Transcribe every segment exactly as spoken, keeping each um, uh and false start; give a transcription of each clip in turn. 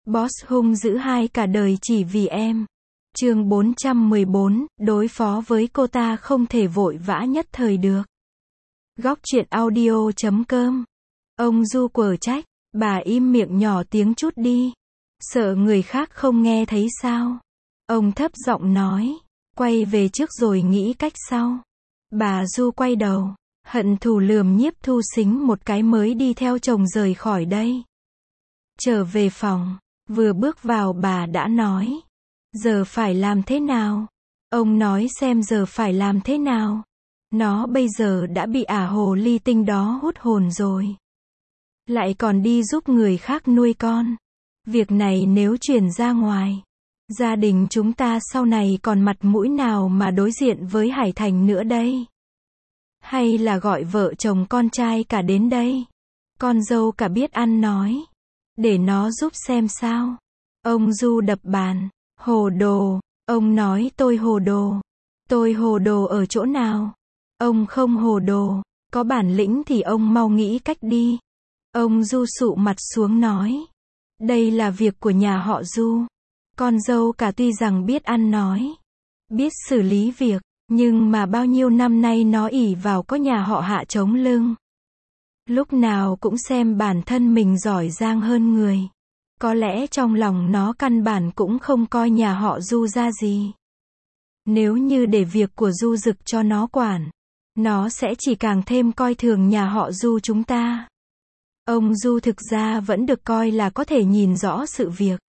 Boss hung dữ hai cả đời chỉ vì em. Chương bốn trăm mười bốn, đối phó với cô ta không thể vội vã nhất thời được. Góc truyện audio chấm com. Ông Du quở trách, bà im miệng nhỏ tiếng chút đi. Sợ người khác không nghe thấy sao? Ông thấp giọng nói, quay về trước rồi nghĩ cách sau. Bà Du quay đầu, hận thù lườm Nhiếp Thu Sính một cái mới đi theo chồng rời khỏi đây. Trở về phòng, vừa bước vào bà đã nói, giờ phải làm thế nào? Ông nói xem giờ phải làm thế nào? Nó bây giờ đã bị ả hồ ly tinh đó hút hồn rồi. Lại còn đi giúp người khác nuôi con. Việc này nếu truyền ra ngoài, gia đình chúng ta sau này còn mặt mũi nào mà đối diện với Hải Thành nữa đây? Hay là gọi vợ chồng con trai cả đến đây? Con dâu cả biết ăn nói. Để nó giúp xem sao. Ông Du đập bàn. Hồ đồ. Ông nói tôi hồ đồ. Tôi hồ đồ ở chỗ nào? Ông không hồ đồ. Có bản lĩnh thì ông mau nghĩ cách đi. Ông Du sụ mặt xuống nói. Đây là việc của nhà họ Du. Con dâu cả tuy rằng biết ăn nói, biết xử lý việc, nhưng mà bao nhiêu năm nay nó ỷ vào có nhà họ Hạ chống lưng. Lúc nào cũng xem bản thân mình giỏi giang hơn người. Có lẽ trong lòng nó căn bản cũng không coi nhà họ Du ra gì. Nếu như để việc của Du Dực cho nó quản, nó sẽ chỉ càng thêm coi thường nhà họ Du chúng ta. Ông Du thực ra vẫn được coi là có thể nhìn rõ sự việc.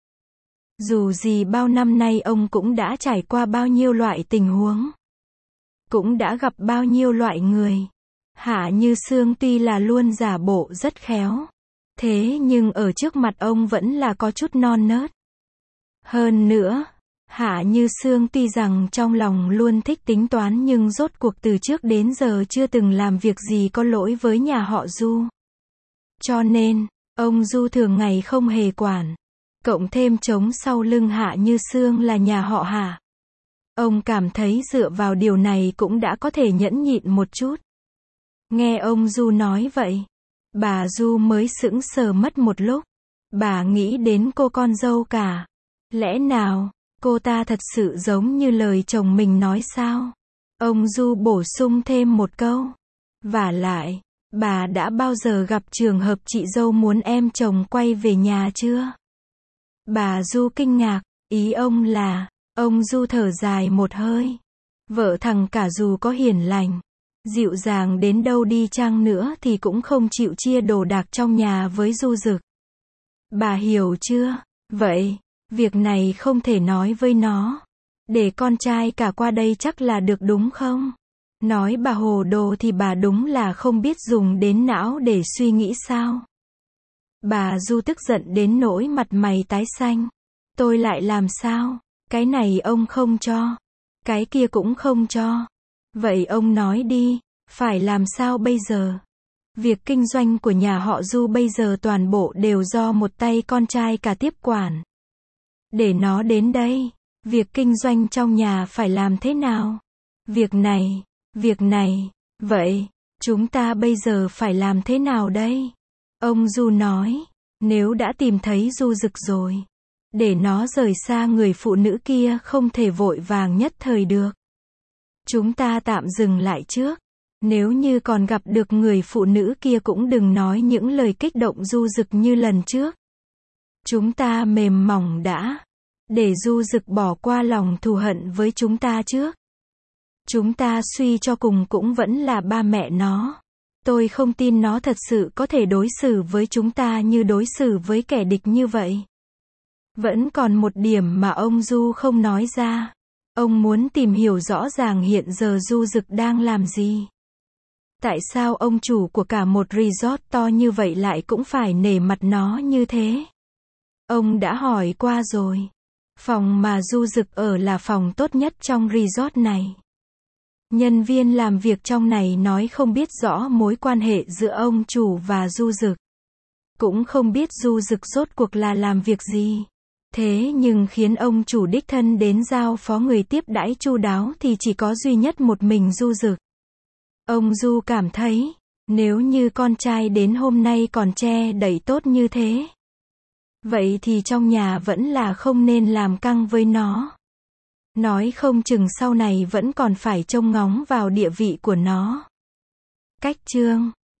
Dù gì bao năm nay ông cũng đã trải qua bao nhiêu loại tình huống. Cũng đã gặp bao nhiêu loại người. Hạ Như Sương tuy là luôn giả bộ rất khéo. Thế nhưng ở trước mặt ông vẫn là có chút non nớt. Hơn nữa, Hạ Như Sương tuy rằng trong lòng luôn thích tính toán nhưng rốt cuộc từ trước đến giờ chưa từng làm việc gì có lỗi với nhà họ Du. Cho nên, ông Du thường ngày không hề quản. Cộng thêm trống sau lưng Hạ Như Sương là nhà họ Hạ. Ông cảm thấy dựa vào điều này cũng đã có thể nhẫn nhịn một chút. Nghe ông Du nói vậy, bà Du mới sững sờ mất một lúc. Bà nghĩ đến cô con dâu cả. Lẽ nào, cô ta thật sự giống như lời chồng mình nói sao? Ông Du bổ sung thêm một câu. Vả lại, bà đã bao giờ gặp trường hợp chị dâu muốn em chồng quay về nhà chưa? Bà Du kinh ngạc, ý ông là, ông Du thở dài một hơi. Vợ thằng cả dù có hiền lành, dịu dàng đến đâu đi chăng nữa thì cũng không chịu chia đồ đạc trong nhà với Du Dực. Bà hiểu chưa? Vậy, việc này không thể nói với nó. Để con trai cả qua đây chắc là được đúng không? Nói bà hồ đồ thì bà đúng là không biết dùng đến não để suy nghĩ sao? Bà Du tức giận đến nỗi mặt mày tái xanh. Tôi lại làm sao? Cái này ông không cho. Cái kia cũng không cho. Vậy ông nói đi, phải làm sao bây giờ? Việc kinh doanh của nhà họ Du bây giờ toàn bộ đều do một tay con trai cả tiếp quản. Để nó đến đây, việc kinh doanh trong nhà phải làm thế nào? Việc này, việc này, vậy, chúng ta bây giờ phải làm thế nào đây? Ông Du nói, nếu đã tìm thấy Du Dực rồi, để nó rời xa người phụ nữ kia không thể vội vàng nhất thời được. Chúng ta tạm dừng lại trước. Nếu như còn gặp được người phụ nữ kia cũng đừng nói những lời kích động Du Dực như lần trước. Chúng ta mềm mỏng đã. Để Du Dực bỏ qua lòng thù hận với chúng ta trước. Chúng ta suy cho cùng cũng vẫn là ba mẹ nó. Tôi không tin nó thật sự có thể đối xử với chúng ta như đối xử với kẻ địch như vậy. Vẫn còn một điểm mà ông Du không nói ra. Ông muốn tìm hiểu rõ ràng hiện giờ Du Dực đang làm gì. Tại sao ông chủ của cả một resort to như vậy lại cũng phải nể mặt nó như thế? Ông đã hỏi qua rồi. Phòng mà Du Dực ở là phòng tốt nhất trong resort này. Nhân viên làm việc trong này nói không biết rõ mối quan hệ giữa ông chủ và Du Dực. Cũng không biết Du Dực rốt cuộc là làm việc gì. Thế nhưng khiến ông chủ đích thân đến giao phó người tiếp đãi chu đáo thì chỉ có duy nhất một mình Du Dực. Ông Du cảm thấy, nếu như con trai đến hôm nay còn che đậy tốt như thế, Vậy thì trong nhà vẫn là không nên làm căng với nó. Nói không chừng sau này vẫn còn phải trông ngóng vào địa vị của nó. Cách chương